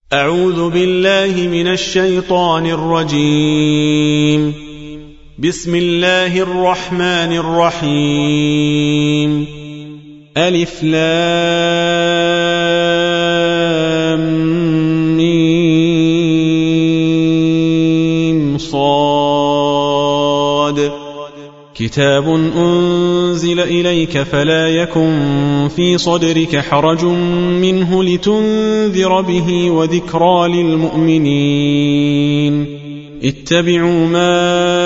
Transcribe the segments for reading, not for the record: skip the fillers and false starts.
أعوذ بالله من الشيطان الرجيم. بسم الله الرحمن الرحيم. ألف لام ميم صاد. كتاب أنزل إليك فلا يكن في صدرك حرج منه لتنذر به وذكرى للمؤمنين. اتبعوا ما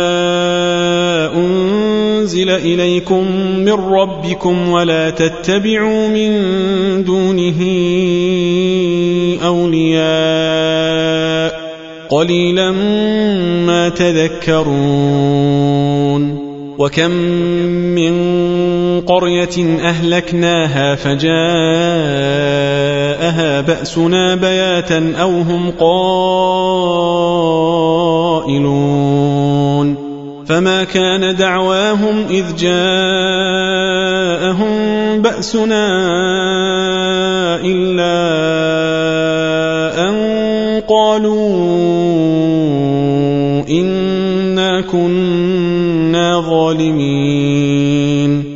أنزل إليكم من ربكم ولا تتبعوا من دونه أولياء قليلا ما تذكرون. وكم من قرية أهلكناها فجاءها بأسنا بياتا أو هم قائلون. فما كان دعواهم إذ جاءهم بأسنا إلا أن قالوا إنا كنا ظالمين.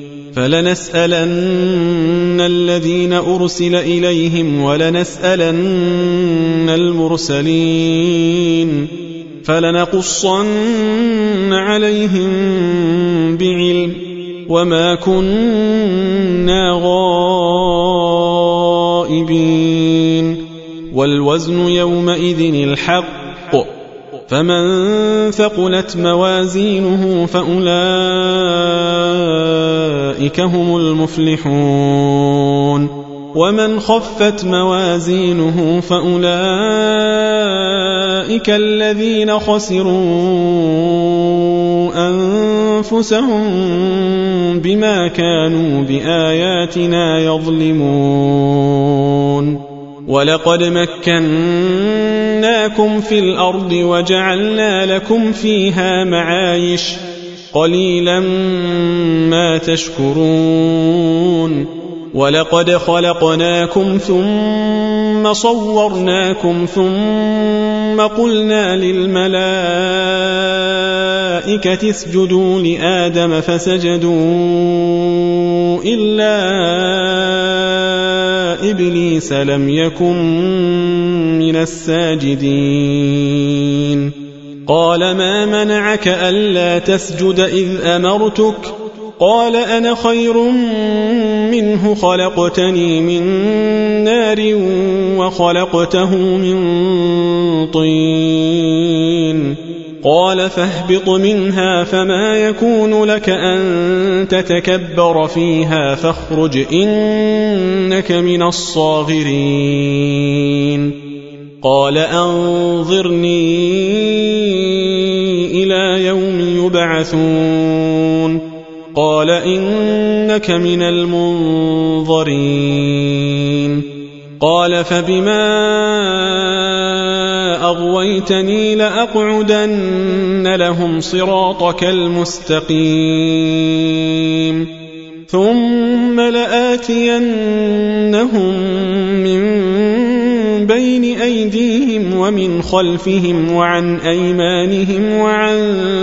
فلنسألن الذين أرسل إليهم ولنسألن المرسلين فلنقصن عليهم بعلم وما كنا غائبين. والوزن يومئذ الحق فمن ثقلت موازينه فأولئك هم المفلحون. ومن خفت موازينه فأولئك الذين خسروا أنفسهم بما كانوا بآياتنا يظلمون. ولقد مكناكم في الأرض وجعلنا لكم فيها معايش قليلا ما تشكرون. ولقد خلقناكم ثم صورناكم ثم قلنا للملائكة اسجدوا لآدم فسجدوا إلا إبليس لم يكن من الساجدين. قال ما منعك ألا تسجد إذ أمرتك؟ قال أنا خير منه خلقتني من نار وخلقته من طين. قال فاهبط منها فما يكون لك أن تتكبر فيها فاخرج إنك من الصاغرين. قال أنظرني إلى يوم يبعثون. قال إنك من المنظرين. قال فبما أغويتني لأقعدن لهم صراطك المستقيم ثم لآتينهم من بين أيديهم ومن خلفهم وعن أيمانهم وعن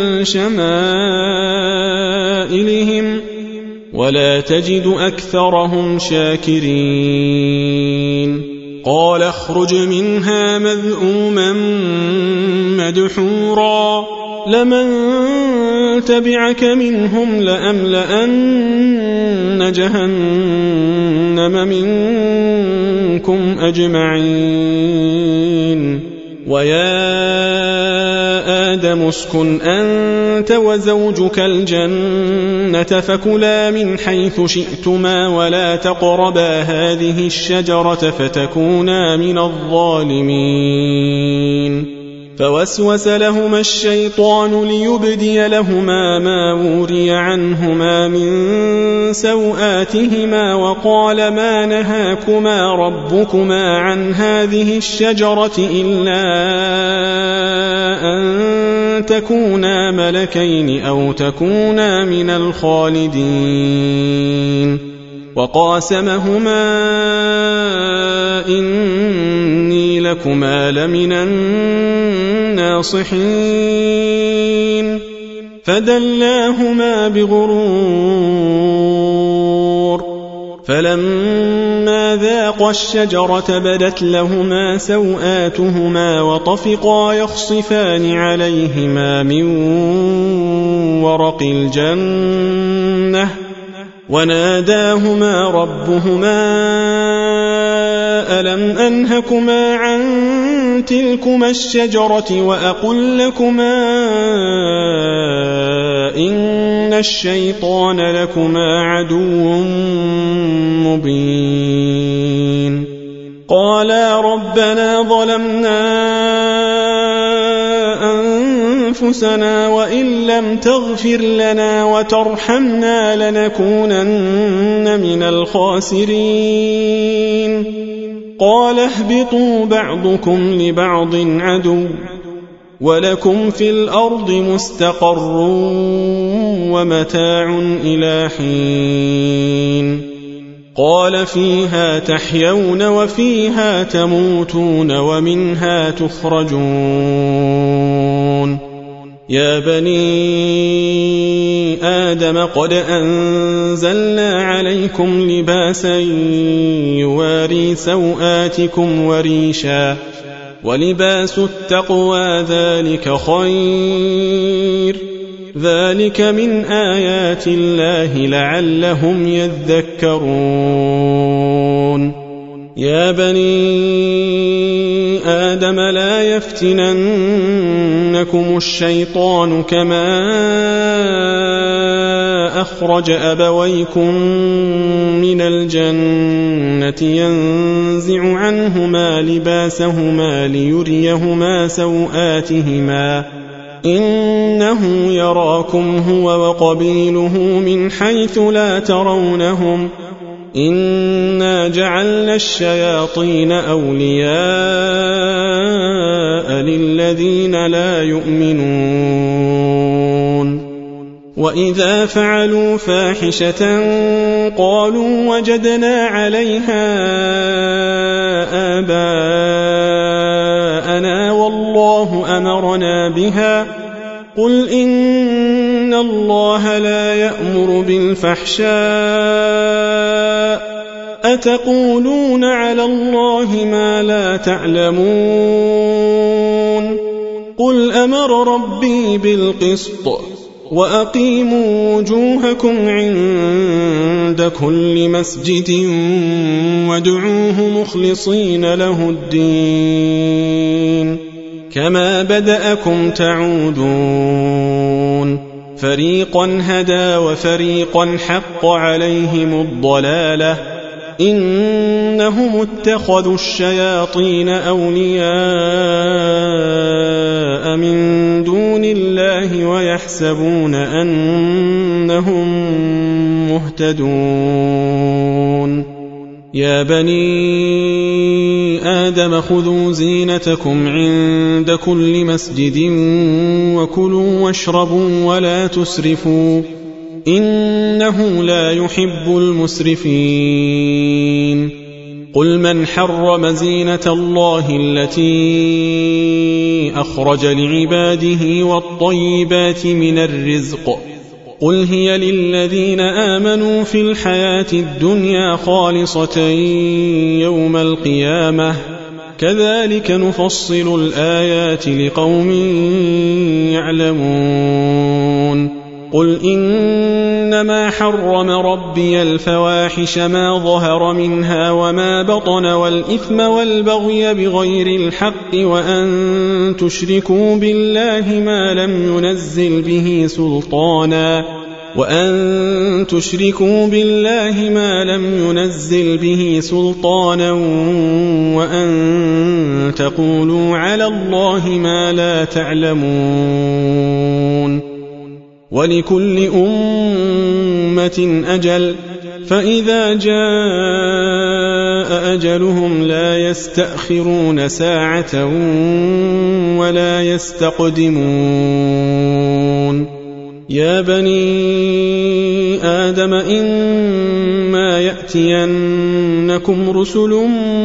شمائلهم ولا تجد أكثرهم شاكرين. قال اخرج منها مذءوما مدحورا لمن تبعك منهم لأملأن جهنم منكم أجمعين. ويا آدم اسكن أنت وزوجك الجنة فكلا من حيث شئتما ولا تقربا هذه الشجرة فتكونا من الظالمين. فوسوس لهما الشيطان ليبدي لهما ما وري عنهما من سوآتهما وقال ما نهاكما ربكما عن هذه الشجرة إلا أن تكونا ملكين أو تكونا من الخالدين. وقاسمهما إني لكما لمن الناصحين فدلاهما بغرور فلما ذاقا الشجرة بدت لهما سوآتهما وطفقا يخصفان عليهما من ورق الجنة وناداهما ربهما ألم أنهكما عن تلكما الشجرة وأقل لكما إن الشيطان لكما عدو مبين قالا ربنا ظلمنا أنفسنا وإن لم تغفر لنا وترحمنا لنكونن من الخاسرين قال اهبطوا بعضكم لبعض عدو ولكم في الأرض مستقر ومتاع إلى حين قال فيها تحيون وفيها تموتون ومنها تخرجون يا بني آدم قد أنزلنا عليكم لباسا يواري سوآتكم وريشا ولباس التقوى ذلك خير ذلك من آيات الله لعلهم يذكرون يا بني آدم لا يفتننكم الشيطان كما أخرج أبويكم من الجنة ينزع عنهما لباسهما ليريهما سوآتهما إنه يراكم هو وقبيله من حيث لا ترونهم إنا جعلنا الشياطين أولياء للذين لا يؤمنون وإذا فعلوا فاحشة قالوا وجدنا عليها آباءنا والله أمرنا بها قل إن الله لا يأمر بالفحشاء أتقولون على الله ما لا تعلمون قل أمر ربي بالقسط وأقيموا وجوهكم عند كل مسجد وادعوه مخلصين له الدين كما بدأكم تعودون فريقا هدى وفريقا حق عليهم الضلالة إنهم اتخذوا الشياطين أولياء من دون الله ويحسبون أنهم مهتدون يا بني آدم خذوا زينتكم عند كل مسجد وكلوا واشربوا ولا تسرفوا إنه لا يحب المسرفين قل من حرم زينة الله التي أخرج لعباده والطيبات من الرزق قل هي للذين آمنوا في الحياة الدنيا خالصة يوم القيامة كذلك نفصل الآيات لقوم يعلمون قل إنما حرم ربي الفواحش ما ظهر منها وما بطن والإثم والبغي بغير الحق وأن تشركوا بالله ما لم ينزل به سلطانا وأن تقولوا على الله ما لا تعلمون ولكل أمة أجل فإذا جاء أجلهم لا يستأخرون ساعة ولا يستقدمون يا بني آدم إما يأتينكم رسل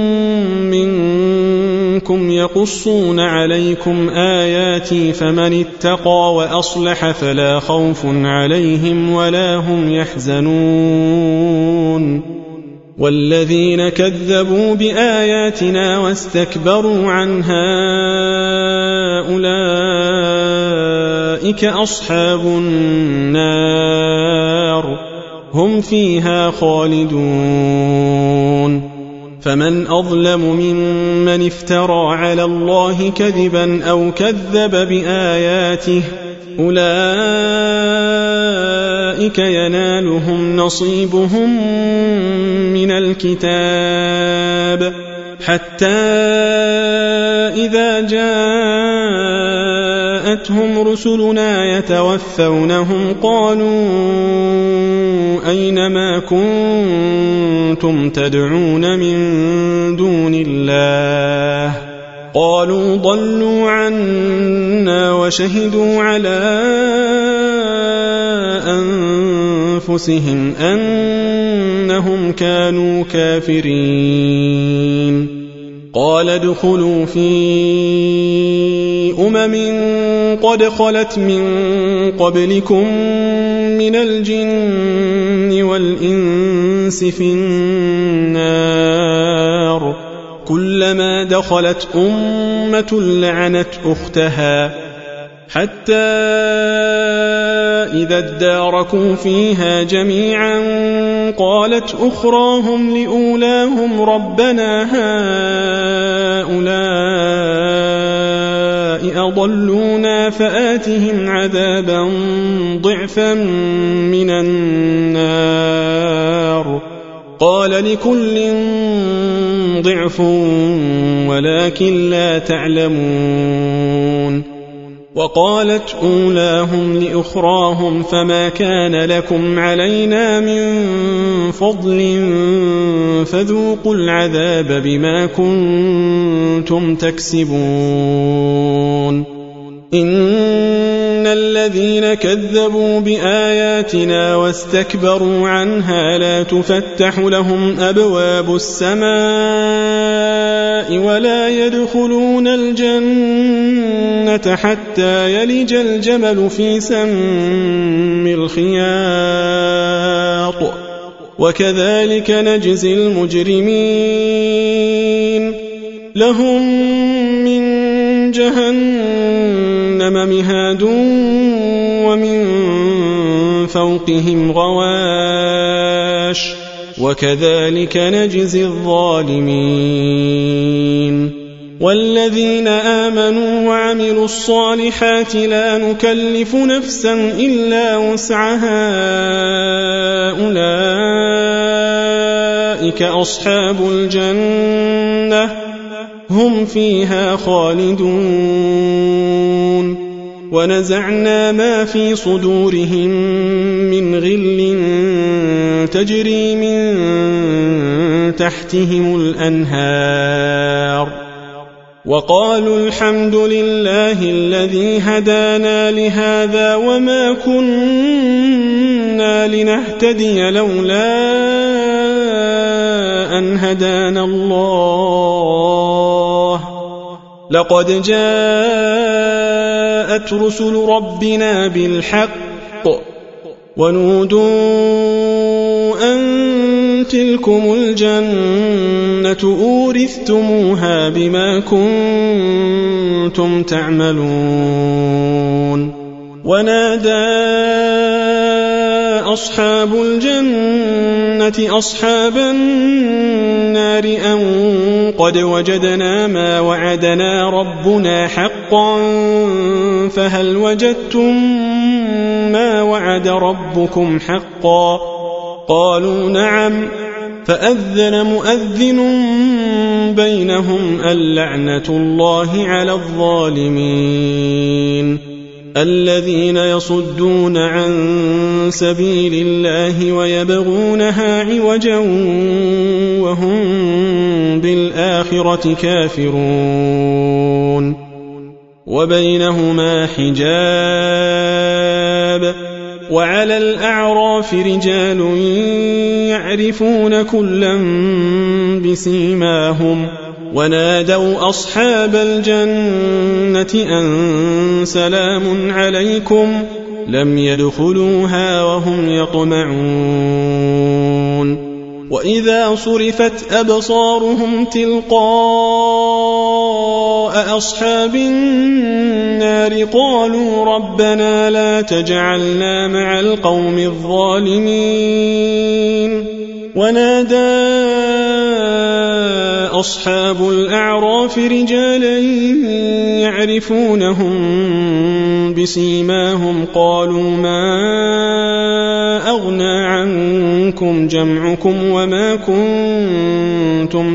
منكم يقصون عليكم آياتي فمن اتقى وأصلح فلا خوف عليهم ولا هم يحزنون والذين كذبوا بآياتنا واستكبروا عنها أولئك أصحاب النار هم فيها خالدون فمن أظلم ممن افترى على الله كذبا أو كذب بآياته أولئك ينالهم نصيبهم من الكتاب حتى إذا جاءتهم رسلنا يتوفونهم قالوا أين ما كنتم تدعون من دون الله قالوا ضلوا عنا وشهدوا على أنفسهم أنهم كانوا كافرين قال ادخلوا في قد خلت من قبلكم من الجن والإنس في النار كلما دخلت أمة لعنت أختها حتى إذا اداركوا فيها جميعا قالت أخراهم لأولاهم ربنا هؤلاء أضلونا فآتهم عذابا ضعفا من النار قال لكل ضعف ولكن لا تعلمون وقالت أولاهم لأخراهم فما كان لكم علينا من فضل فذوقوا العذاب بما كنتم تكسبون إن الذين كذبوا بآياتنا واستكبروا عنها لا تفتح لهم أبواب السماء ولا يدخلون الجنة حتى يلج الجمل في سم الخياط وكذلك نجزي المجرمين لهم من جهنم مهاد ومن فوقهم غواش وكذلك نجزي الظالمين والذين آمنوا وعملوا الصالحات لا نكلف نفسا إلا وسعها أولئك أصحاب الجنة هم فيها خالدون ونزعنا ما في صدورهم من غل تجري من تحتهم الأنهار وقالوا الحمد لله الذي هدانا لهذا وما كنا لنهتدي لولا أن هدانا الله لقد جاءت رسل ربنا بالحق ونودوا أن تلكم الجنة أورثتموها بما كنتم تعملون ونادى أصحاب الجنة أصحاب النار أن قد وجدنا ما وعدنا ربنا حقا فهل وجدتم ما وعد ربكم حقا قالوا نعم فأذن مؤذن بينهم اللعنة الله على الظالمين الذين يصدون عن سبيل الله ويبغونها عوجا وهم بالآخرة كافرون وبينهما حجاب وعلى الأعراف رجال يعرفون كلا بسيماهم ونادوا أصحاب الجنة أن سلام عليكم لم يدخلوها وهم يطمعون وإذا صرفت أبصارهم تلقاء أصحاب النار قالوا ربنا لا تجعلنا مع القوم الظالمين ونادى أصحاب الأعراف رجالا يعرفونهم بسيماهم قالوا ما أغنى عنكم جمعكم وما كنتم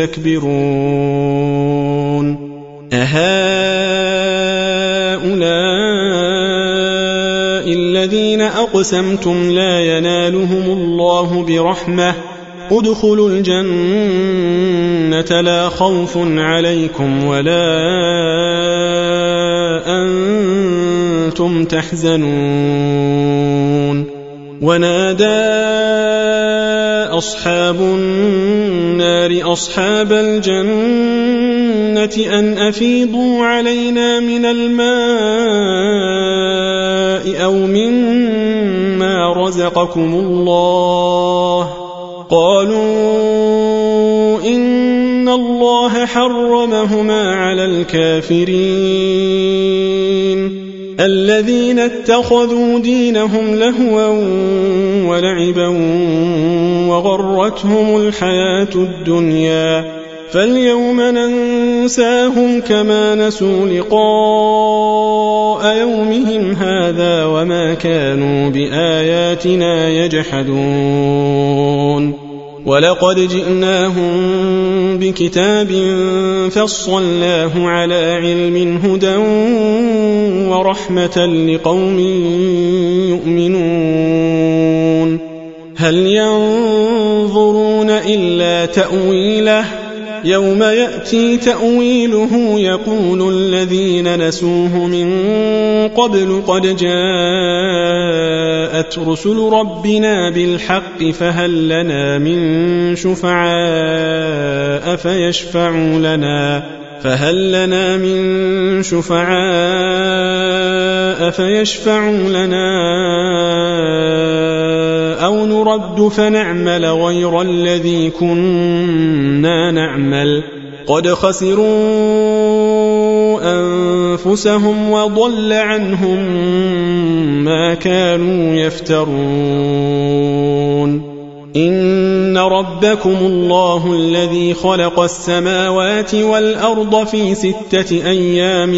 تستكبرون أهؤلاء الذين أقسمتم لا ينالهم الله برحمة ادخلوا الجنة لا خوف عليكم ولا أنتم تحزنون ونادى أصحاب النار أصحاب الجنة أن أفيضوا علينا من الماء أو مما رزقكم الله قالوا إن الله حرمهما على الكافرين الذين اتخذوا دينهم لهوا ولعبا وغرتهم الحياة الدنيا فاليوم ننساهم كما نسوا لقاء يومهم هذا وما كانوا بآياتنا يجحدون ولقد جئناهم بكتاب فصلناه على علم هدى ورحمة لقوم يؤمنون هل ينظرون إلا تأويله يوم يأتي تأويله يقول الذين نسوه من قبل قد جاءت رسل ربنا بالحق فهل لنا من شفعاء فيشفعوا لنا أو نرد فنعمل غير الذي كنا نعمل قد خسروا أنفسهم وضل عنهم ما كانوا يفترون إن ربكم الله الذي خلق السماوات والأرض في 6 أيام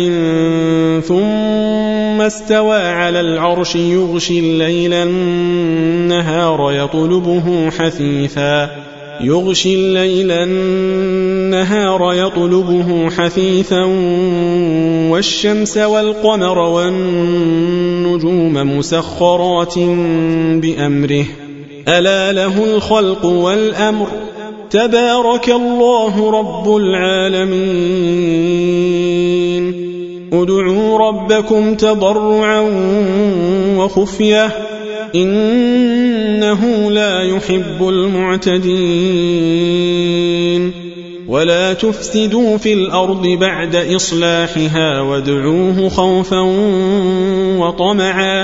ثم استوى على العرش يغشي الليل النهار يطلبه حثيثا والشمس والقمر والنجوم مسخرات بأمره ألا له الخلق والأمر تبارك الله رب العالمين ادعوا ربكم تضرعا وخفية إنه لا يحب المعتدين ولا تفسدوا في الأرض بعد إصلاحها وادعوه خوفا وطمعا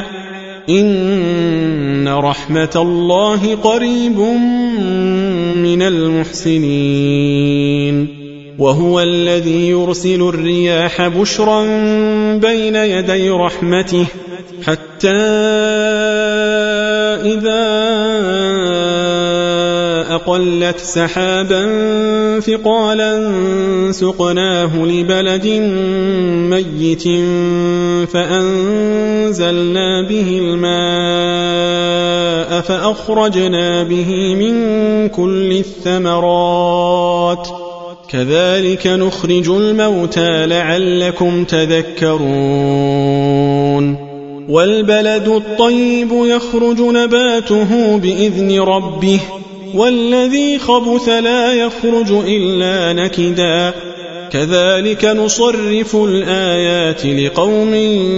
إن رحمة الله قريب من المحسنين وهو الذي يرسل الرياح بشرا بين يدي رحمته حتى إذا أقلت سحابا ثقالا سقناه لبلد ميت فأنزلنا به الماء فأخرجنا به من كل الثمرات كذلك نخرج الموتى لعلكم تذكرون والبلد الطيب يخرج نباته بإذن ربه والذي خبث لا يخرج إلا نكدا كذلك نصرف الآيات لقوم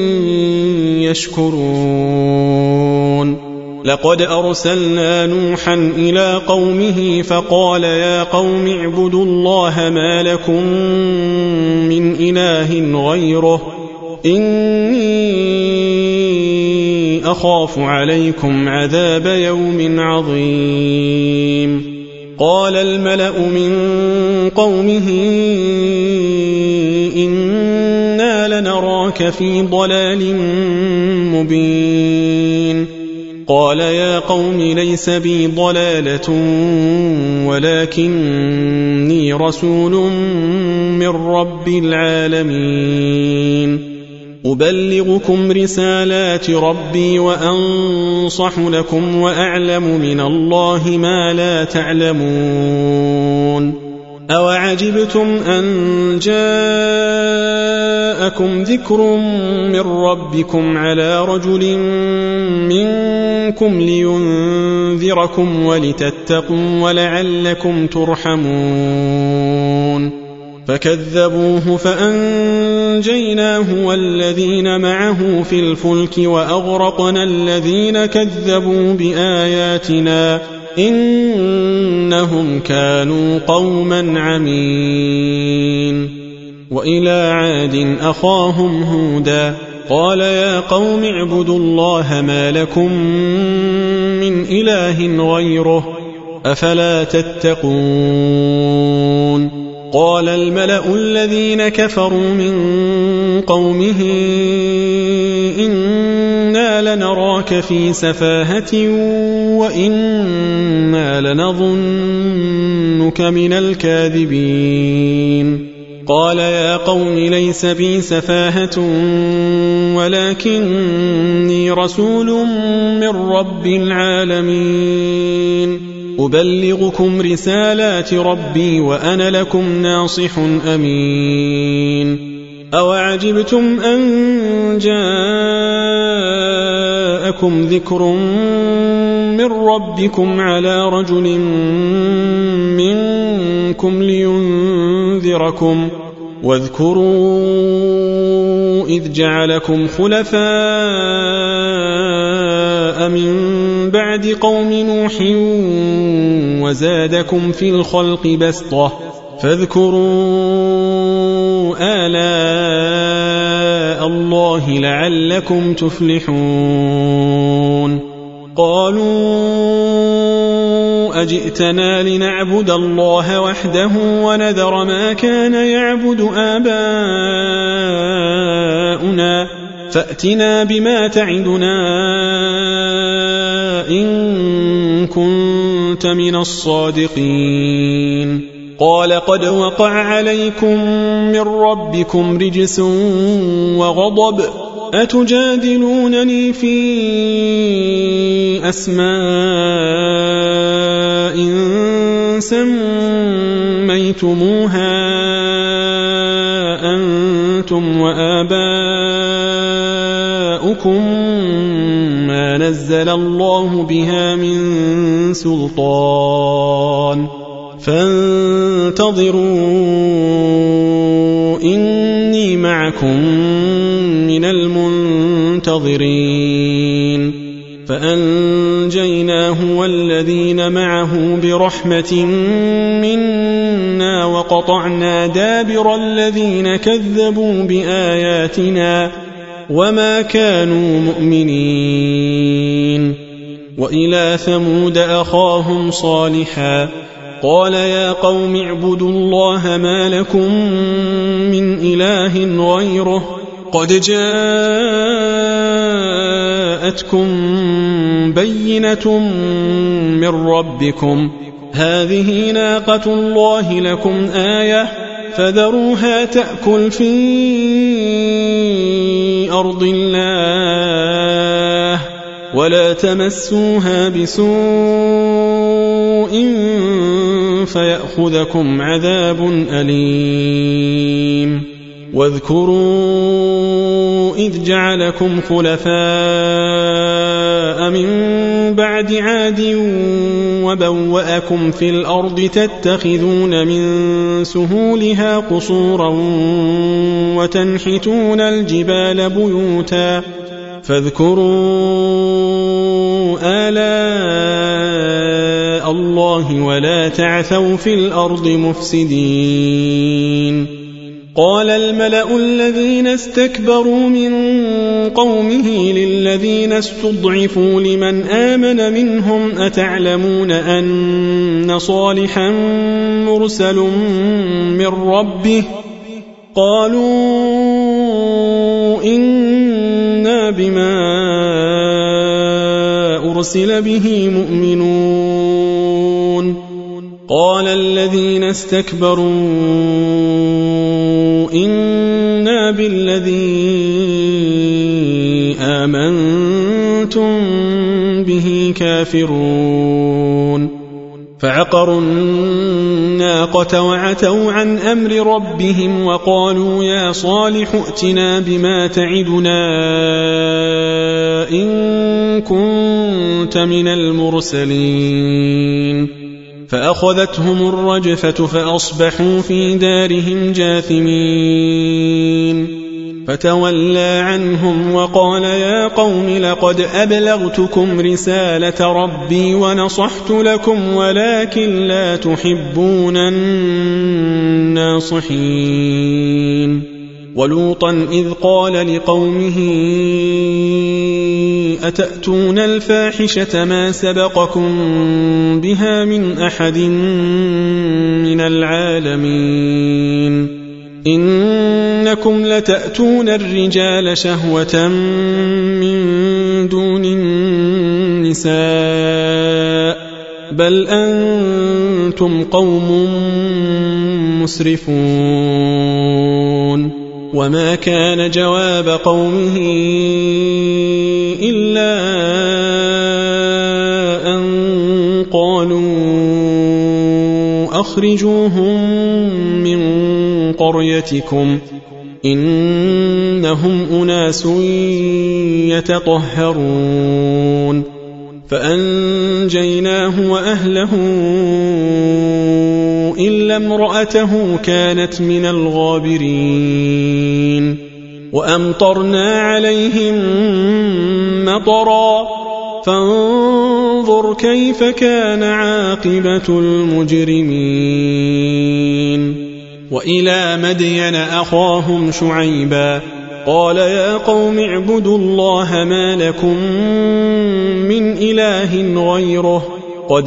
يشكرون لقد أرسلنا نوحا إلى قومه فقال يا قوم اعبدوا الله ما لكم من إله غيره إني أخاف عليكم عذاب يوم عظيم قال الملأ من قومه إنا لنراك في ضلال مبين قال يا قوم ليس بي ضلالة ولكني رسول من رب العالمين أبلغكم رسالات ربي وأنصح لكم وأعلم من الله ما لا تعلمون أوعجبتم أن جاءكم ذكر من ربكم على رجل منكم لينذركم ولتتقوا ولعلكم ترحمون فكذبوه فأنجيناه والذين معه في الفلك وأغرقنا الذين كذبوا بآياتنا إنهم كانوا قوما عمين وإلى عاد أخاهم هودا قال يا قوم اعبدوا الله ما لكم من إله غيره أفلا تتقون قال الملأ الذين كفروا من قومه إنا لنراك في سفاهة وإنا لنظنك من الكاذبين قال يا قوم ليس بي سفاهة ولكني رسول من رب العالمين أبلغكم رسالات ربي وأنا لكم ناصح أمين أوعجبتم أن جاءكم ذكر من ربكم على رجل منكم لينذركم واذكروا إذ جعلكم خلفاء من بعد قوم نوح وزادكم في الخلق بسطة فاذكروا آلاء الله لعلكم تفلحون قالوا أجئتنا لنعبد الله وحده ونذر ما كان يعبد آباؤنا فأتنا بما تعدنا إن كنت من الصادقين قال قد وقع عليكم من ربكم رجس وغضب أتجادلونني في أسماء سميتموها أنتم وآباؤكم ما نزل الله بها من سلطان فانتظروا إني معكم من المنتظرين فأنجيناه والذين معه برحمة منا وقطعنا دابر الذين كذبوا بآياتنا وما كانوا مؤمنين وإلى ثمود أخاهم صالحا قال يا قوم اعبدوا الله ما لكم من إله غيره قد جاءتكم بينة من ربكم هذه ناقة الله لكم آية فذروها تأكل في أرض الله ولا تمسوها بسوء فيأخذكم عذاب أليم واذكروا إذ جعلكم خلفاء من بعد عاد وبوأكم في الأرض تتخذون من سهولها قصورا وتنحتون الجبال بيوتا فاذكروا آلاء الله ولا تعثوا في الأرض مفسدين. قال الملأ الذين استكبروا من قومه للذين استضعفوا لمن آمن منهم أتعلمون أن صالحا مرسل من ربه قالوا إنا بما أرسل به مؤمنون. قال الذين استكبروا إنا بالذي آمنتم به كافرون. فعقروا الناقة وعتوا عن أمر ربهم وقالوا يا صالح ائتنا بما تعدنا إن كنت من المرسلين. فأخذتهم الرجفة فأصبحوا في دارهم جاثمين. فتولى عنهم وقال يا قوم لقد أبلغتكم رسالة ربي ونصحت لكم ولكن لا تحبون الناصحين. ولوطا إذ قال لقومه أتأتون الفاحشة ما سبقكم بها من أحد من العالمين إنكم لتأتون الرجال شهوة من دون النساء بل أنتم قوم مسرفون. وما كان جواب قومه إلا أن قالوا أخرجوهم من قريتكم إنهم أناس يتطهرون. فأنجيناه وأهله إلا امرأته كانت من الغابرين. وأمطرنا عليهم مطرا فانظر كيف كان عاقبة المجرمين. وإلى مدين أخاهم شعيبا قال يا قوم اعبدوا الله ما لكم من إله غيره قد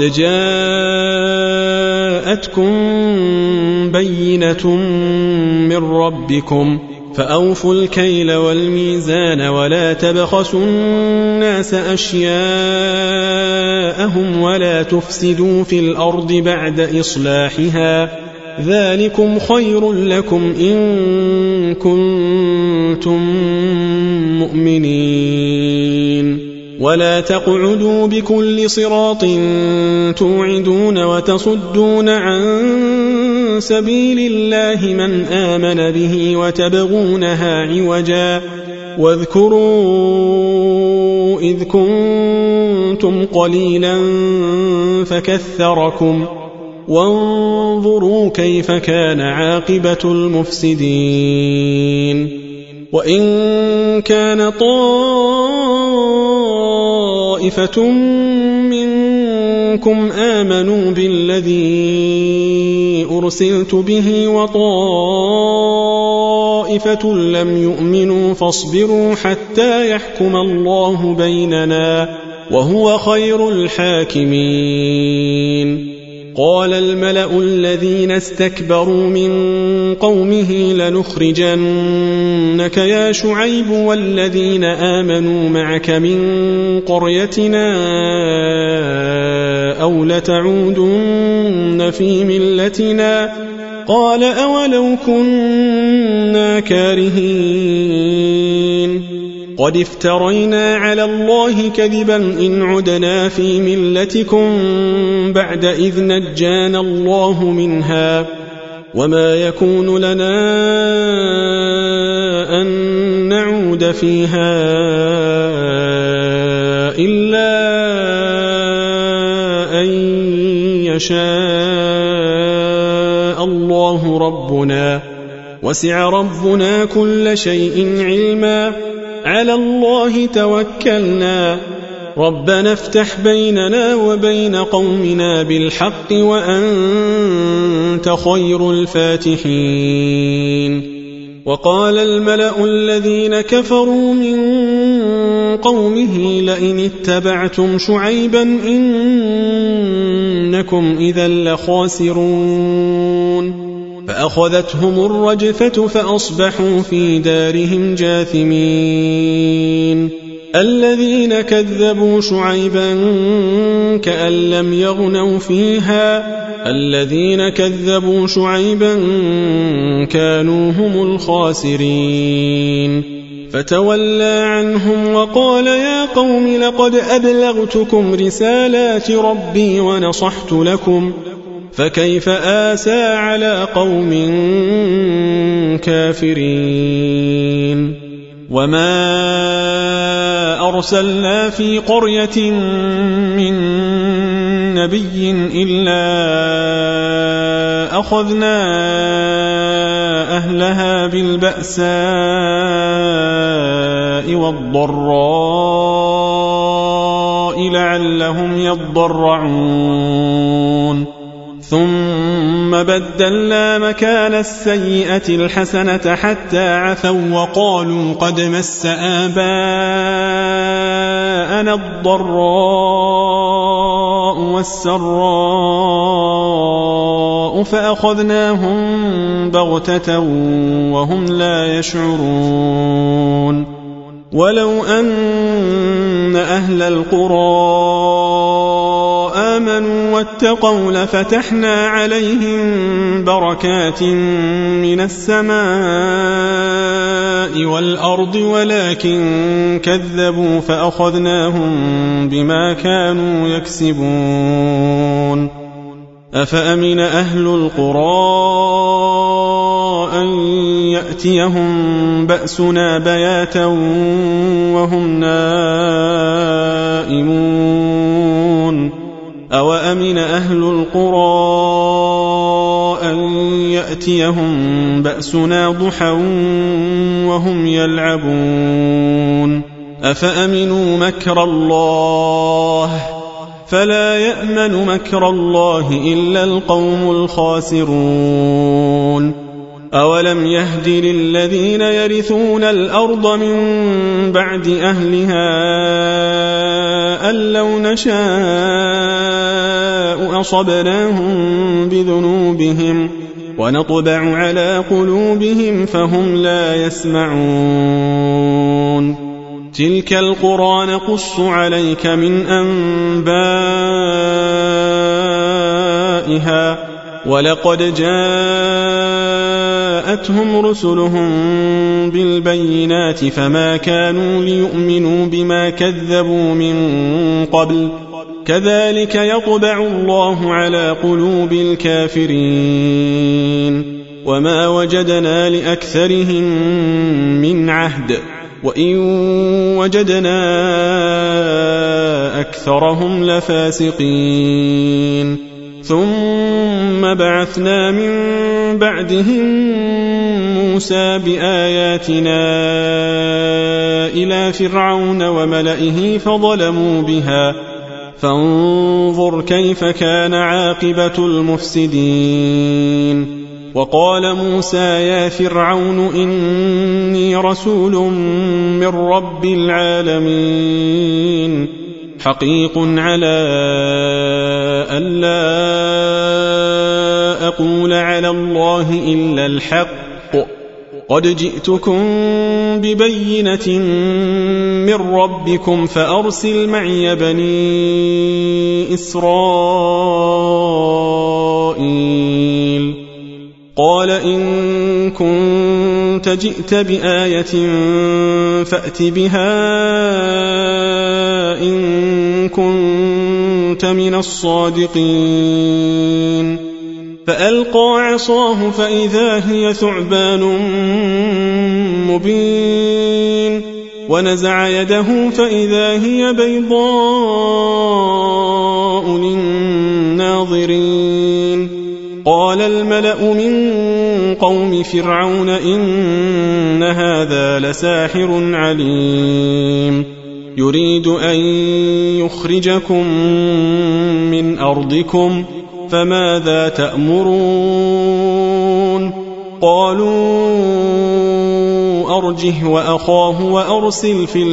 جاءتكم بينة من ربكم فأوفوا الكيل والميزان ولا تبخسوا الناس أشياءهم ولا تفسدوا في الأرض بعد إصلاحها ذلكم خير لكم إن كنتم مؤمنين. ولا تقعدوا بكل صراط توعدون وتصدون عن سبيل الله من آمن به وتبغونها عوجا واذكروا إذ كنتم قليلا فكثركم وانظروا كيف كان عاقبة المفسدين. وإن كان طائفة منكم آمنوا بالذي أرسلت به وطائفة لم يؤمنوا فاصبروا حتى يحكم الله بيننا وهو خير الحاكمين. قال الملأ الذين استكبروا من قومه لنخرجنك يا شعيب والذين آمنوا معك من قريتنا أو لتعودن في ملتنا قال أولو كنا كارهين قد افترينا على الله كذبا إن عدنا في ملتكم بعد إذ نجانا الله منها وما يكون لنا فيها إلا أن يشاء الله ربنا وسع ربنا كل شيء علما على الله توكلنا ربنا افتح بيننا وبين قومنا بالحق وأنت خير الفاتحين. وقال الملأ الذين كفروا من قومه لئن اتبعتم شعيبا إنكم إذا لخاسرون فأخذتهم الرجفة فأصبحوا في دارهم جاثمين. الذين كذبوا شعيبا كأن لم يغنوا فيها الذين كذبوا شعيبا كانوا هم الخاسرين. فتولى عنهم وقال يا قوم لقد أبلغتكم رسالات ربي ونصحت لكم فكيف آسى على قوم كافرين. وما أرسلنا في قرية من نبي إلا أخذنا أهلها بالبأساء والضراء لعلهم يضرعون ثم بدلنا مكان السيئة الحسنة حتى عفوا وقالوا قد مس آباءنا الضراء والسراء فأخذناهم بغتة وهم لا يشعرون. ولو أن أهل القرى آمنوا واتقوا لفتحنا عليهم بركات من السماء والأرض ولكن كذبوا فأخذناهم بما كانوا يكسبون. أفأمن أهل القرى أن يأتيهم بأسنا بياتا وهم نائمون أوأمن أهل القرى أن يأتيهم بأسنا ضحى وهم يلعبون. أفأمنوا مكر الله فلا يأمن مكر الله إلا القوم الخاسرون. أولم يهد للذين يرثون الأرض من بعد أهلها أن لو نشاء أصبناهم بذنوبهم ونطبع على قلوبهم فهم لا يسمعون. تلك القرى نقص عليك من أنبائها ولقد جاءتهم رسلهم بالبينات فما كانوا ليؤمنوا بما كذبوا من قبل كذلك يطبع الله على قلوب الكافرين. وما وجدنا لأكثرهم من عهد وإن وجدنا أكثرهم لفاسقين. ثم بعثنا من بعدهم موسى بآياتنا إلى فرعون وملئه فظلموا بها فانظر كيف كان عاقبة المفسدين. وقال موسى يا فرعون إني رسول من رب العالمين حقيق على ألا أقول على الله إلا الحق قد جئتكم ببينة من ربكم فأرسل معي بني إسرائيل. قال إن كنت جئت بآية فأت بها إن كنت من الصادقين. فألقى عصاه فإذا هي ثعبان مبين ونزع يده فإذا هي بيضاء للناظرين قال الملأ من قوم فرعون إن هذا لساحر عليم يريد أن يخرجكم من أرضكم فماذا تأمرون قالوا أرجه وأخاه وأرسل في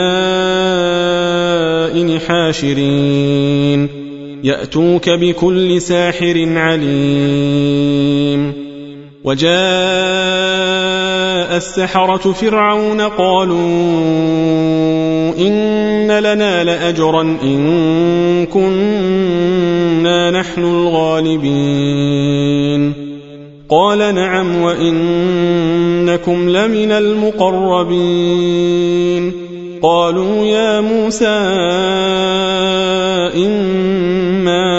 المدائن حاشرين يأتوك بكل ساحر عليم وجاء السحرة فرعون قالوا إن لنا لأجرا إن كنا نحن الغالبين قال نعم وإنكم لمن المقربين قالوا يا موسى إما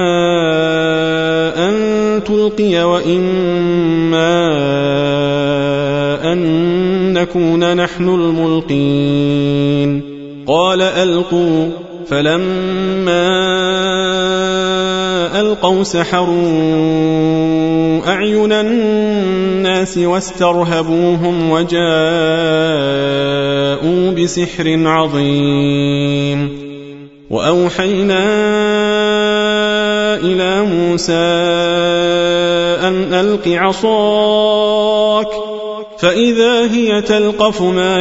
أن تلقي وإما أن نكون نحن الملقين قال ألقوا فلما ألقوا سحروا أعين الناس واسترهبوهم وجاءوا بسحر عظيم وأوحينا إلى موسى أن ألق عصاك فإذا هي تلقف ما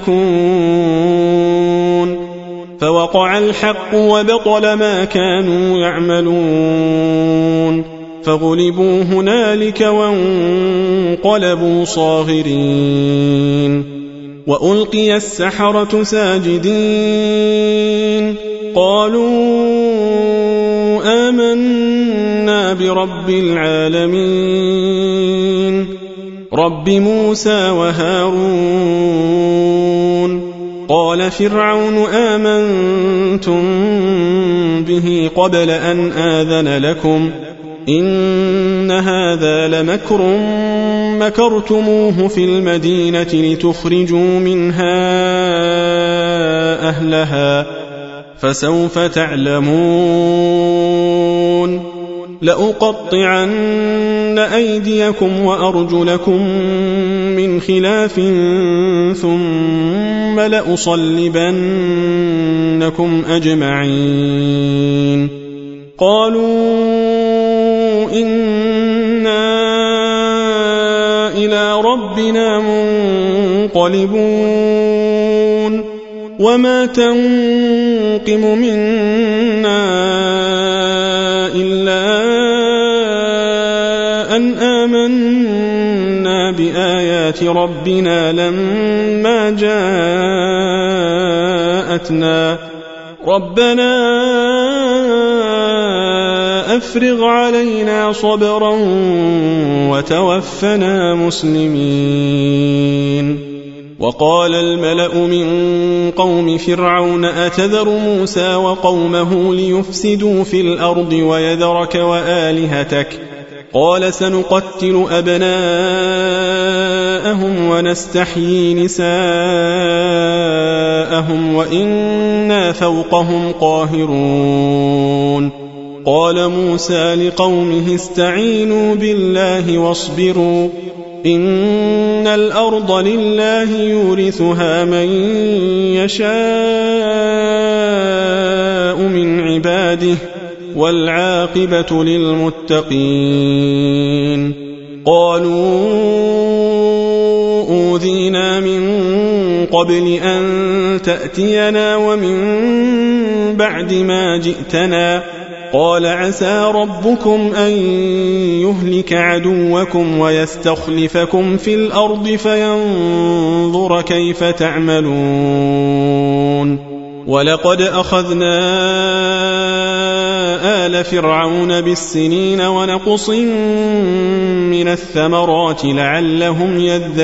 يأفكون فوقع الحق وبطل ما كانوا يعملون فغلبوا هنالك وانقلبوا صاغرين وألقي السحرة ساجدين قالوا آمنا برب العالمين رب موسى وهارون قال فرعون آمنتم به قبل أن آذن لكم إن هذا لمكر مكرتموه في المدينة لتخرجوا منها أهلها فسوف تعلمون لأقطعن أيديكم وأرجلكم من خلاف ثم لأصلبنكم أجمعين قالوا إنا إلى ربنا منقلبون وما تنقم منا إلا أن آمنا بآيات ربنا لما جاءتنا ربنا أفرغ علينا صبرا وتوفنا مسلمين وقال الملأ من قوم فرعون أتذر موسى وقومه ليفسدوا في الأرض ويذرك وآلهتك قال سنقتل أبناءهم ونستحيي نساءهم وإنا فوقهم قاهرون قال موسى لقومه استعينوا بالله واصبروا إن الأرض لله يورثها من يشاء من عباده والعاقبة للمتقين قالوا أوذينا من قبل أن تأتينا ومن بعد ما جئتنا قال عسى ربكم أن يهلك عدوكم ويستخلفكم في الأرض فينظر كيف تعملون ولقد أخذنا آل فرعون بالسنين ونقص من الثمرات لعلهم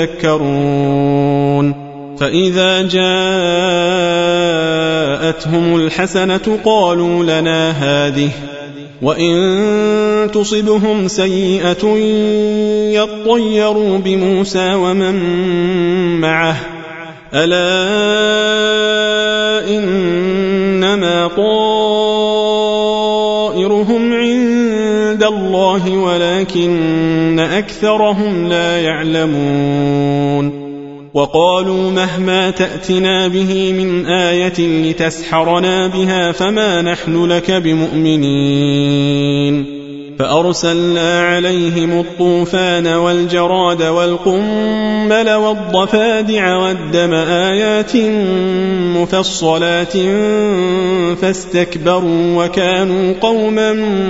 يذكرون فإذا جاءتهم الحسنة قالوا لنا هذه وإن تصبهم سيئة يطيروا بموسى ومن معه ألا إنما طائرهم عند الله ولكن أكثرهم لا يعلمون وقالوا مهما تأتنا به من آية لتسحرنا بها فما نحن لك بمؤمنين فأرسلنا عليهم الطوفان والجراد والقمل والضفادع والدم آيات مفصلات فاستكبروا وكانوا قوما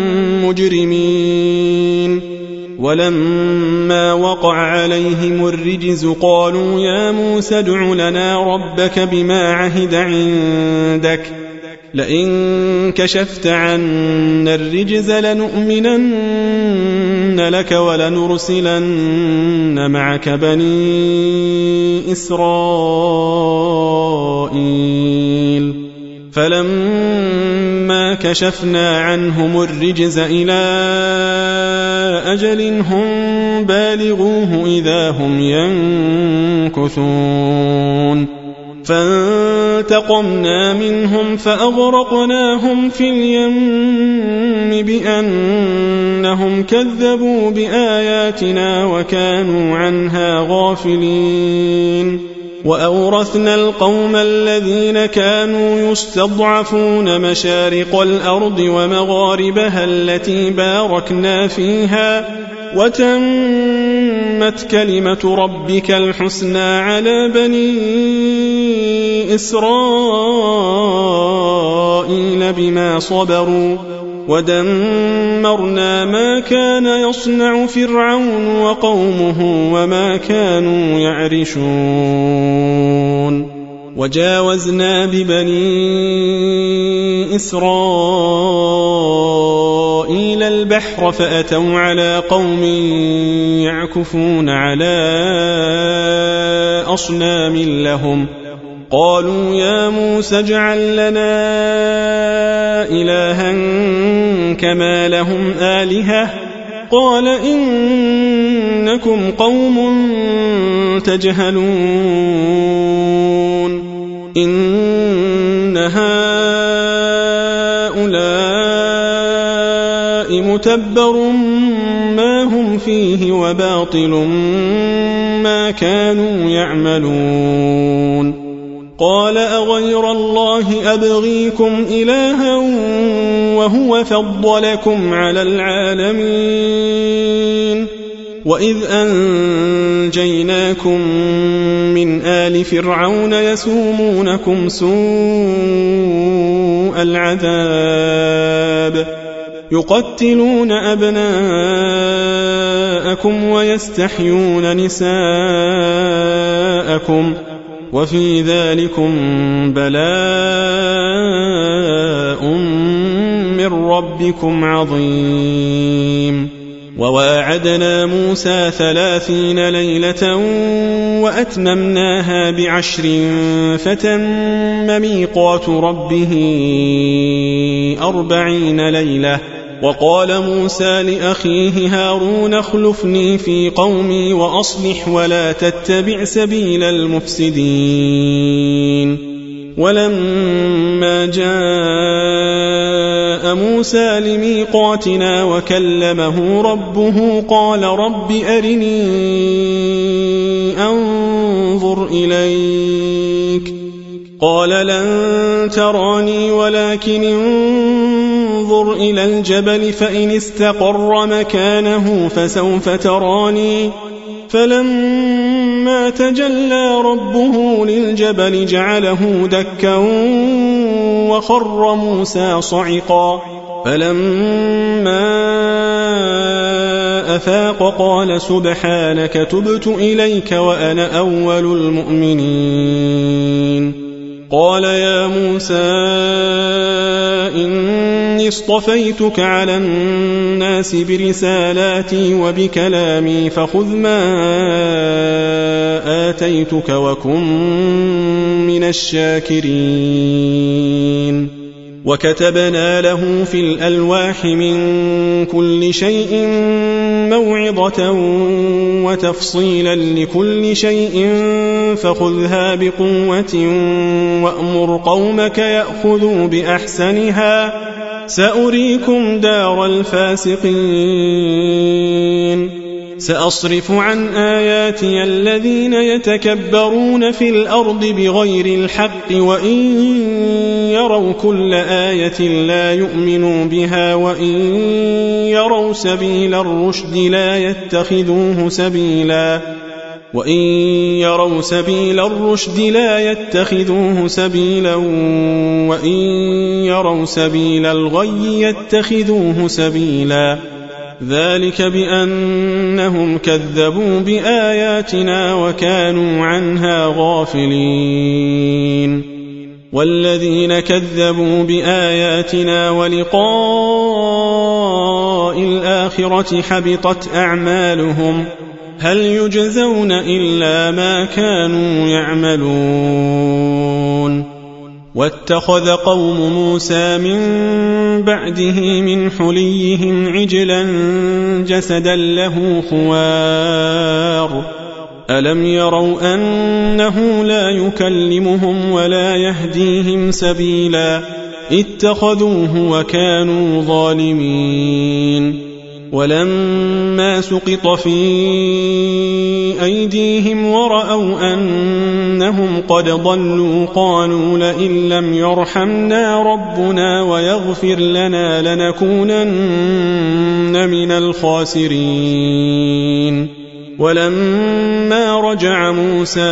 مجرمين ولما وقع عليهم الرجز قالوا يا موسى ادع لنا ربك بما عهد عندك لئن كشفت عنا الرجز لنؤمنن لك ولنرسلن معك بني إسرائيل فلما كشفنا عنهم الرجز إلى أجل هم بالغوه إذا هم ينكثون فانتقمنا منهم فأغرقناهم في اليم بأنهم كذبوا بآياتنا وكانوا عنها غافلين وأورثنا القوم الذين كانوا يستضعفون مشارق الأرض ومغاربها التي باركنا فيها وتمت كلمة ربك الحسنى على بني إسرائيل بما صبروا ودمرنا ما كان يصنع فرعون وقومه وما كانوا يعرشون وجاوزنا ببني إسرائيل البحر فأتوا على قوم يعكفون على أصنام لهم قالوا يا موسى اجعل لنا إلها كما لهم آلهة قال إنكم قوم تجهلون إن هؤلاء متبر ما هم فيه وباطل ما كانوا يعملون قال أغير الله أبغيكم إلها وهو فضلكم على العالمين وإذ أنجيناكم من آل فرعون يسومونكم سوء العذاب يقتلون أبناءكم ويستحيون نساءكم وفي ذلكم بلاء من ربكم عظيم وواعدنا موسى 30 ليلة وأتممناها ب10 فتم ميقات ربه 40 ليلة وقال موسى لأخيه هارون اخلفني في قومي وأصلح ولا تتبع سبيل المفسدين ولما جاء موسى لميقاتنا وكلمه ربه قال رب أرني أنظر إليك قال لن تراني ولكن انظر إلى الجبل فإن استقر مكانه فسوف تراني فلما تجلى ربه للجبل جعله دكا وخر موسى صعقا فلما أفاق قال سبحانك تبت إليك وأنا أول المؤمنين قال يا موسى إني اصطفيتك على الناس برسالاتي وبكلامي فخذ ما آتيتك وكن من الشاكرين وكتبنا له في الألواح من كل شيء موعظة وتفصيلا لكل شيء فخذها بقوة وأمر قومك يأخذوا بأحسنها سأريكم دار الفاسقين سأصرف عن آياتي الذين يتكبرون في الأرض بغير الحق وإن يروا كل آية لا يؤمنوا بها وإن يروا سبيل الرشد لا يتخذوه سبيلا وإن يروا سبيل الغي يتخذوه سبيلا ذلك بأنهم كذبوا بآياتنا وكانوا عنها غافلين والذين كذبوا بآياتنا ولقاء الآخرة حبطت أعمالهم هل يجزون إلا ما كانوا يعملون واتخذ قوم موسى من بعده من حليهم عجلا جسدا له خوار ألم يروا أنه لا يكلمهم ولا يهديهم سبيلا اتخذوه وكانوا ظالمين ولما سقط في أيديهم ورأوا أنهم قد ضلوا قالوا لئن لم يرحمنا ربنا ويغفر لنا لنكونن من الخاسرين ولما رجع موسى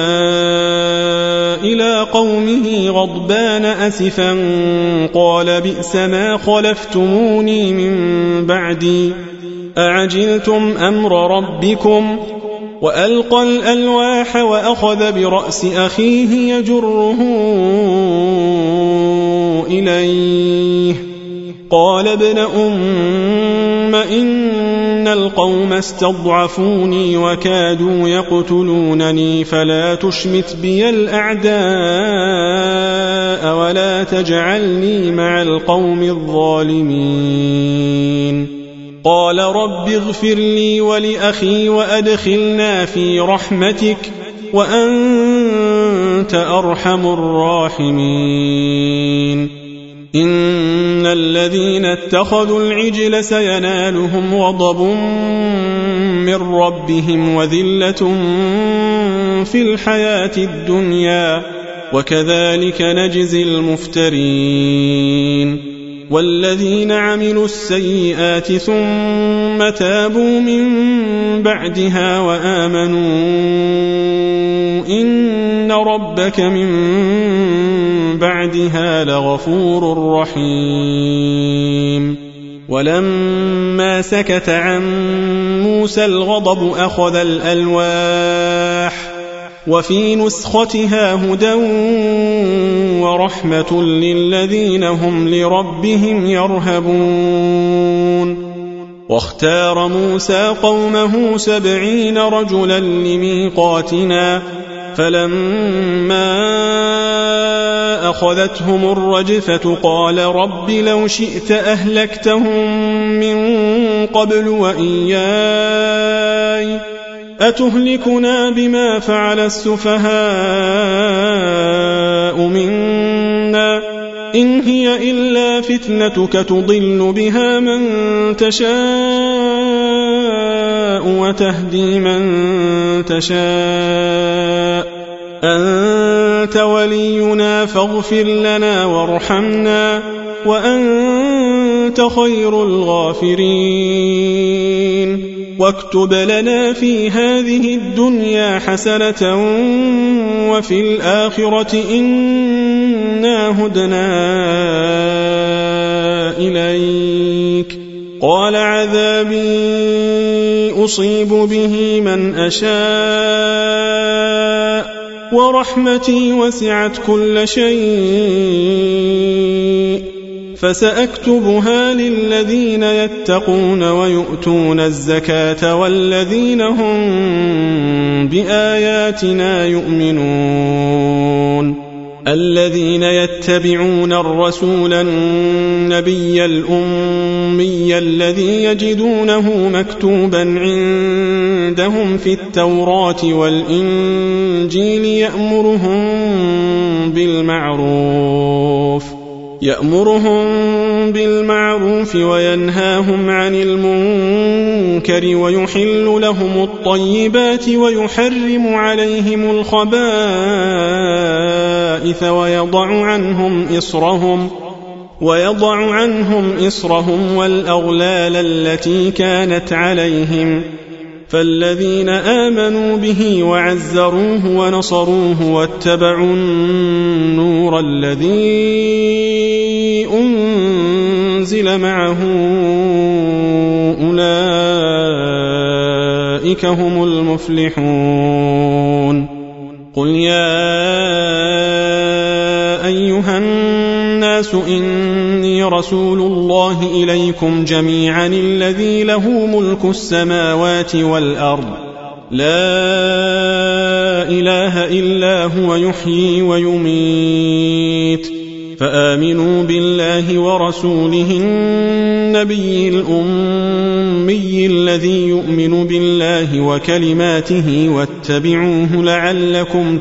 إلى قومه غضبان أسفا قال بئس ما خلفتموني من بعدي أعجلتم أمر ربكم وألقى الألواح وأخذ برأس أخيه يجره إليه قال ابن أم إن القوم استضعفوني وكادوا يقتلونني فلا تشمت بي الأعداء ولا تجعلني مع القوم الظالمين قال رب اغفر لي ولأخي وأدخلنا في رحمتك وأنت أرحم الراحمين إن الذين اتخذوا العجل سينالهم غضب من ربهم وذلة في الحياة الدنيا وكذلك نجزي المفترين والذين عملوا السيئات ثم تابوا من بعدها وآمنوا إن ربك من بعدها لغفور رحيم ولما سكت عن موسى الغضب أخذ الألواح وفي نسختها هدى ورحمة للذين هم لربهم يرهبون واختار موسى قومه 70 رجلا لميقاتنا فلما أخذتهم الرجفة قال رب لو شئت أهلكتهم من قبل وإياي أتهلكنا بما فعل السفهاء منا إن هي إلا فتنتك تضل بها من تشاء وتهدي من تشاء أنت ولينا فاغفر لنا وارحمنا وأنت خير الغافرين واكتب لنا في هذه الدنيا حسنة وفي الآخرة إنا هدنا إليك قال عذابي أصيب به من أشاء ورحمتي وسعت كل شيء فسأكتبها للذين يتقون ويؤتون الزكاة والذين هم بآياتنا يؤمنون الذين يتبعون الرسول النبي الأمي الذي يجدونه مكتوبا عندهم في التوراة والإنجيل يأمرهم بالمعروف وينهاهم عن المنكر ويحل لهم الطيبات ويحرم عليهم الخبائث ويضع عنهم إصرهم والأغلال التي كانت عليهم فالذين آمنوا به وعزروه ونصروه واتبعوا النور الذي أنزل معه أولئك هم المفلحون قل يا أيها الناس إني رسول الله إليكم جميعا الذي له ملك السماوات والأرض لا إله إلا هو يحيي ويميت فآمنوا بالله ورسوله النبي الأمي الذي يؤمن بالله وكلماته واتبعوه لعلكم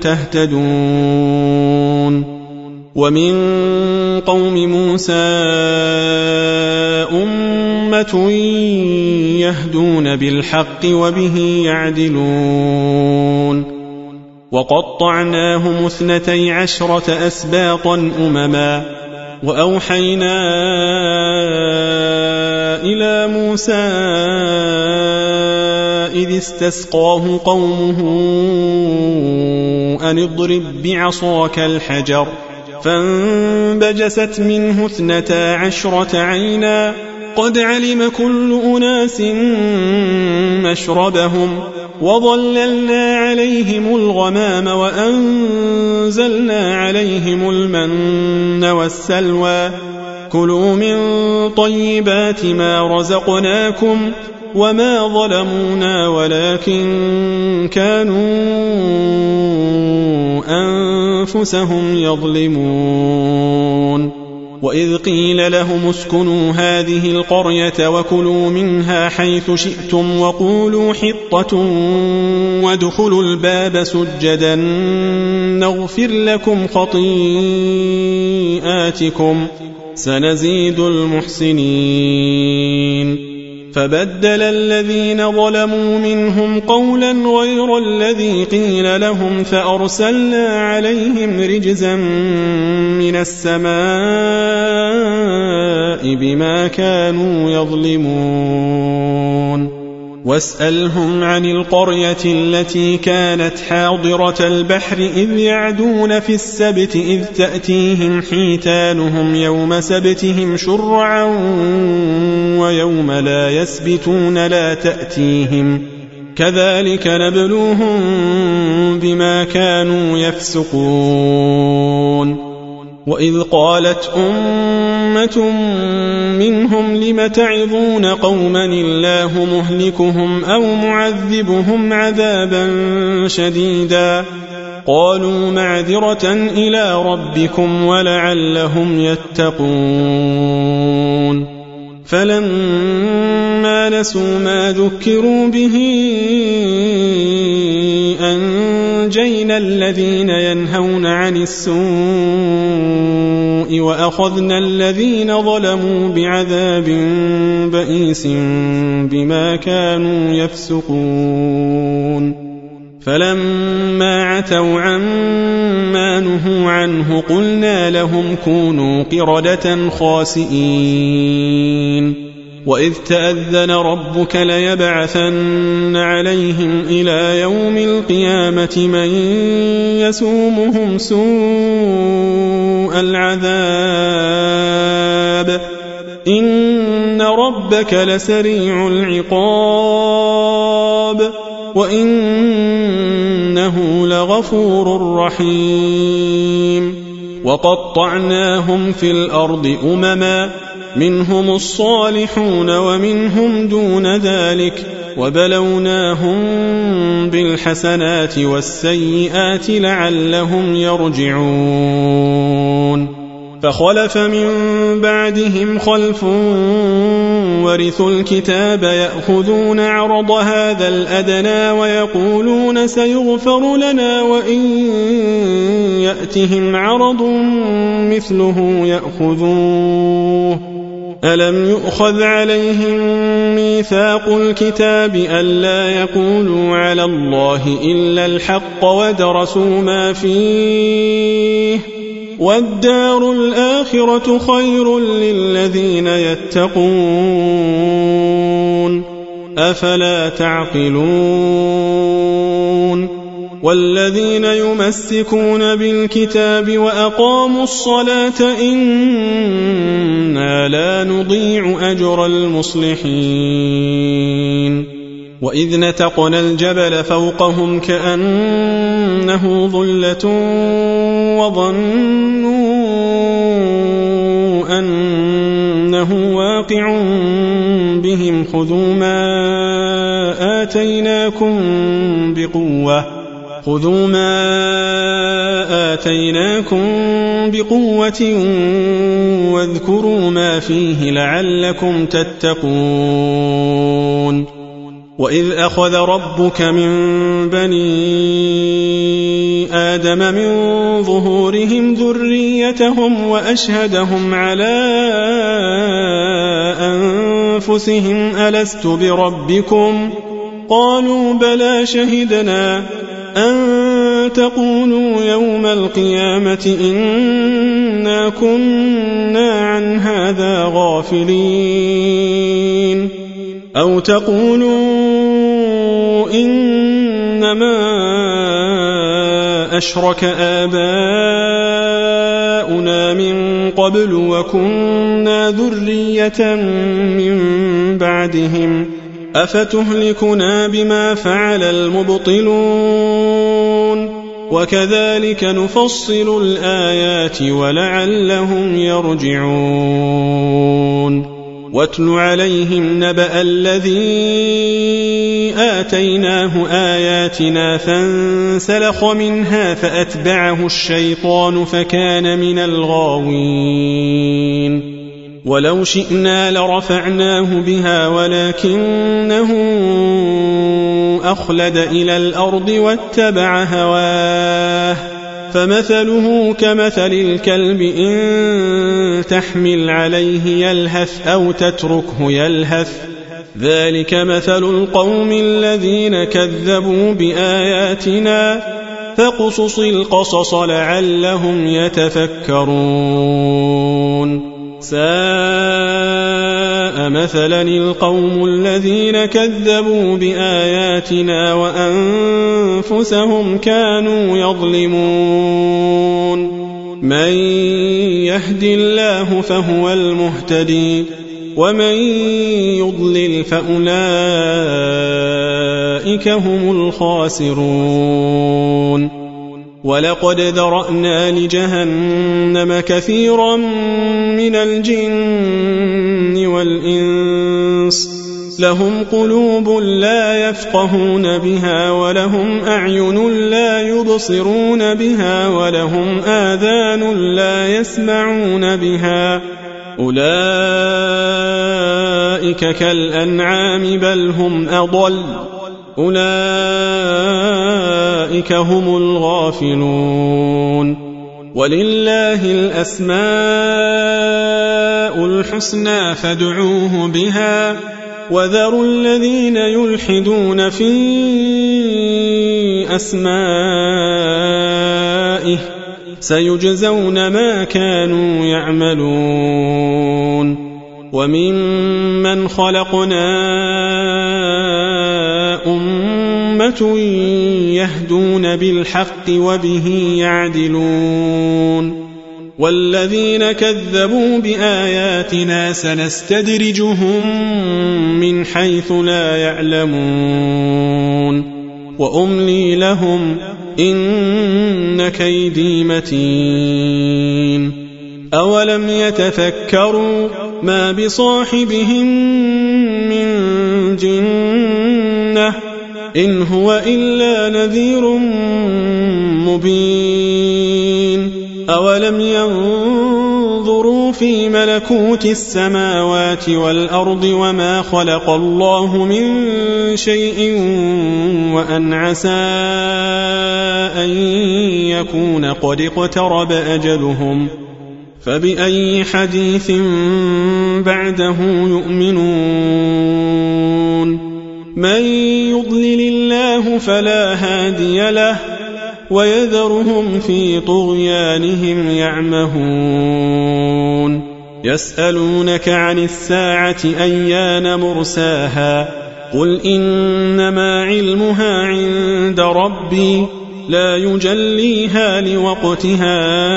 تهتدون ومن قوم موسى أمة يهدون بالحق وبه يعدلون وقطعناهم 12 أسباطا أمما وأوحينا إلى موسى إذ استسقاه قومه أن اضرب بعصاك الحجر فانبجست منه 12 عينا قد علم كل أناس مشربهم وظللنا عليهم الغمام وأنزلنا عليهم المن والسلوى كلوا من طيبات ما رزقناكم وما ظلمونا ولكن كانوا أنفسهم يظلمون وإذ قيل لهم اسكنوا هذه القرية وكلوا منها حيث شئتم وقولوا حطة وادخلوا الباب سجدا نغفر لكم خطيئاتكم سنزيد المحسنين فبدل الذين ظلموا منهم قولا غير الذي قيل لهم فأرسلنا عليهم رجزا من السماء بما كانوا يظلمون واسألهم عن القرية التي كانت حاضرة البحر إذ يعدون في السبت إذ تأتيهم حيتانهم يوم سبتهم شرعا ويوم لا يسبتون لا تأتيهم كذلك نبلوهم بما كانوا يفسقون وإذ قالت أمة منهم لم تعظون قوما الله مهلكهم أو معذبهم عذابا شديدا قالوا معذرة إلى ربكم ولعلهم يتقون فلما نسوا ما ذكروا به أنجينا الذين ينهون عن السوء وأخذنا الذين ظلموا بعذاب بئيس بما كانوا يفسقون فلما عتوا عما نهوا عنه قلنا لهم كونوا قردة خاسئين وإذ تأذن ربك ليبعثن عليهم إلى يوم القيامة من يسومهم سوء العذاب إن ربك لسريع العقاب وإنه لغفور رحيم وقطعناهم في الأرض أمما منهم الصالحون ومنهم دون ذلك وبلوناهم بالحسنات والسيئات لعلهم يرجعون فخلف من بعدهم خلف ورثوا الكتاب يأخذون عرض هذا الأدنى ويقولون سيغفر لنا وإن يأتهم عرض مثله يأخذوه ألم يؤخذ عليهم ميثاق الكتاب ألا يقولوا على الله إلا الحق ودرسوا ما فيه والدار الآخرة خير للذين يتقون أفلا تعقلون والذين يمسكون بالكتاب وأقاموا الصلاة إنا لا نضيع أجر المصلحين وإذ نتقنا الجبل فوقهم كأنه ظلة وظنوا أنه واقع بهم خذوا ما آتيناكم بقوة واذكروا ما فيه لعلكم تتقون وإذ أخذ ربك من بني آدم من ظهورهم ذريتهم وأشهدهم على أنفسهم ألست بربكم قالوا بلى شهدنا أن تقولوا يوم القيامة إنا كنا عن هذا غافلين أو تقولوا إنما أشرك آباؤنا من قبل وكنا ذرية من بعدهم أفتهلكنا بما فعل المبطلون وكذلك نفصل الآيات ولعلهم يرجعون واتل عليهم نبأ الذي آتيناه آياتنا فانسلخ منها فأتبعه الشيطان فكان من الغاوين ولو شئنا لرفعناه بها ولكنه أخلد إلى الأرض واتبع هواه فمثله كمثل الكلب إن تحمل عليه يلهث أو تتركه يلهث ذلك مثل القوم الذين كذبوا بآياتنا فاقصص القصص لعلهم يتفكرون ساء مثلا القوم الذين كذبوا بآياتنا وأنفسهم كانوا يظلمون من يهد الله فهو المهتدي ومن يضلل فأولئك هم الخاسرون ولقد ذرأنا لجهنم كثيرا من الجن والإنس لهم قلوب لا يفقهون بها ولهم أعين لا يبصرون بها ولهم آذان لا يسمعون بها أولئك كالأنعام بل هم أضل أولئك هم الغافلون ولله الأسماء الحسنى فادعوه بها وذروا الذين يلحدون في أسمائه سيجزون ما كانوا يعملون وممن خلقنا أمة يهدون بالحق وبه يعدلون والذين كذبوا بآياتنا سنستدرجهم من حيث لا يعلمون وأملي لهم إن كيدي متين أولم يتفكروا ما بصاحبهم من الجنة إن هو إلا نذير مبين أولم ينظروا في ملكوت السماوات والأرض وما خلق الله من شيء وأن عسى أن يكون قد اقترب أجلهم فبأي حديث بعده يؤمنون من يضلل الله فلا هادي له ويذرهم في طغيانهم يعمهون يسألونك عن الساعة أيان مرساها قل إنما علمها عند ربي لا يجليها لوقتها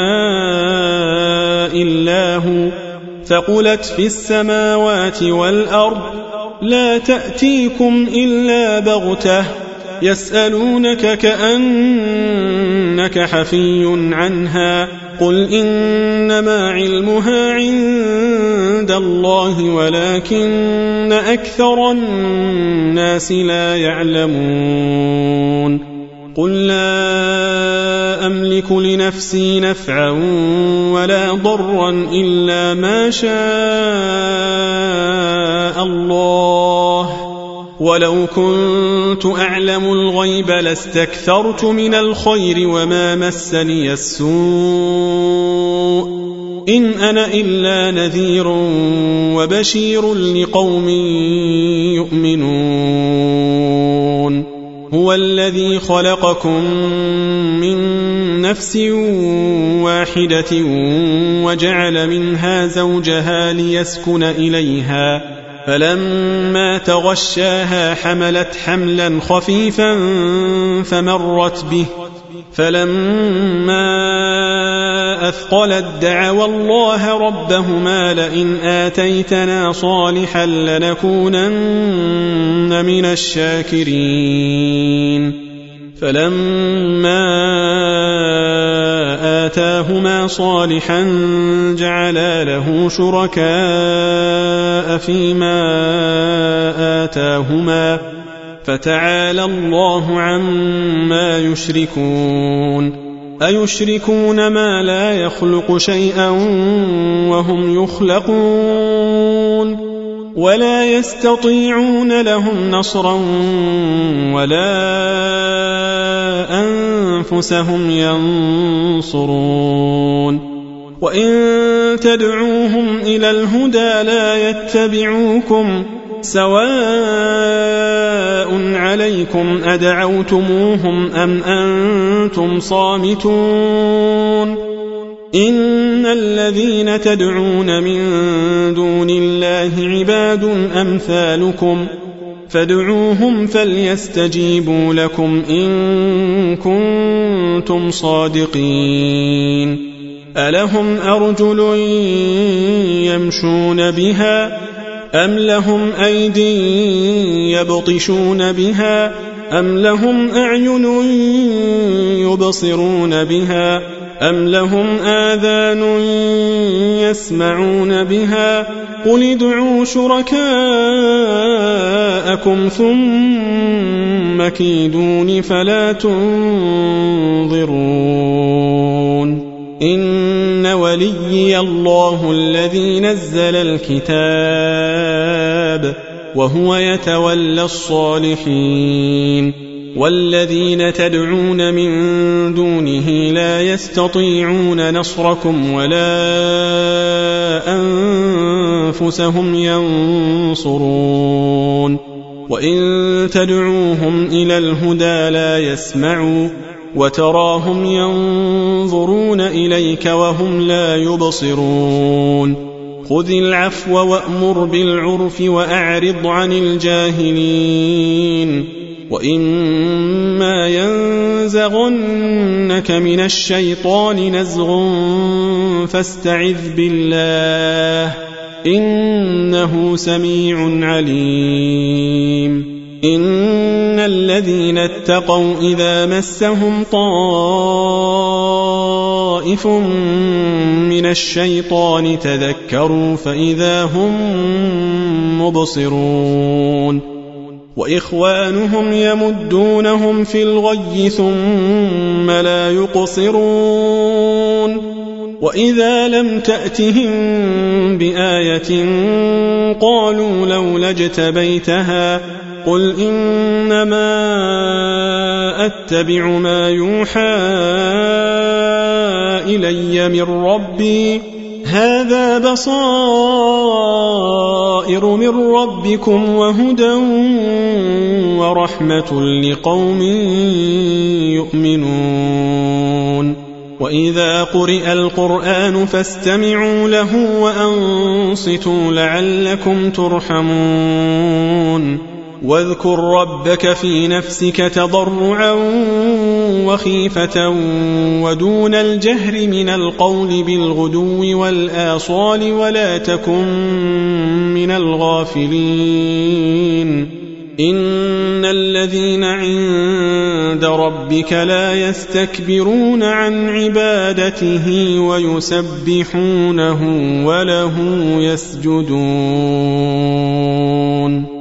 إلا هو ثقلت في السماوات والأرض لا تأتيكم إلا بغتة يسألونك كأنك حفي عنها قل إنما علمها عند الله ولكن أكثر الناس لا يعلمون قل لا أملك لنفسي نفعا ولا ضرا إلا ما شاء الله ولو كنت أعلم الغيب لاستكثرت من الخير وما مسني السوء إن أنا إلا نذير وبشير لقوم يؤمنون هو الذي خلقكم من نفس واحدة وجعل منها زوجها ليسكن إليها فلما تغشاها حملت حملا خفيفا فمرت به فلما أثقلت دعوا الله ربهما لئن آتيتنا صالحا لنكونن من الشاكرين فلما آتاهما صالحا جعلا له شركاء فيما آتاهما فتعالى الله عما يشركون أيشركون ما لا يخلق شيئا وهم يخلقون ولا يستطيعون لهم نصرا ولا أنفسهم ينصرون وإن تدعوهم إلى الهدى لا يتبعوكم سواء عليكم أدعوتموهم أم أنتم صامتون إن الذين تدعون من دون الله عباد أمثالكم فادعوهم فليستجيبوا لكم إن كنتم صادقين ألهم أرجل يمشون بها أم لهم أيدي يبطشون بها أم لهم أعين يبصرون بها أم لهم آذان يسمعون بها قل ادعوا شركاءكم ثم كيدون فلا تنظرون إن وليي الله الذي نزل الكتاب وهو يتولى الصالحين والذين تدعون من دونه لا يستطيعون نصركم ولا أنفسهم ينصرون وإن تدعوهم إلى الهدى لا يسمعوا وتراهم ينظرون إليك وهم لا يبصرون خذ العفو وأمر بالعرف وأعرض عن الجاهلين وإما ينزغنك من الشيطان نزغ فاستعذ بالله إنه سميع عليم إن الذين اتقوا إذا مسهم طائف من الشيطان تذكروا فإذا هم مبصرون وإخوانهم يمدونهم في الغي ثم لا يقصرون وإذا لم تأتهم بآية قالوا لولا اجتبيتها قل إنما أتبع ما يوحى إلي من ربي هذا بصائر من ربكم وهدى ورحمة لقوم يؤمنون وإذا قرئ القرآن فاستمعوا له وأنصتوا لعلكم ترحمون واذكر ربك في نفسك تضرعا وخيفة ودون الجهر من القول بالغدو والآصال ولا تكن من الغافلين إن الذين عند ربك لا يستكبرون عن عبادته ويسبحونه وله يسجدون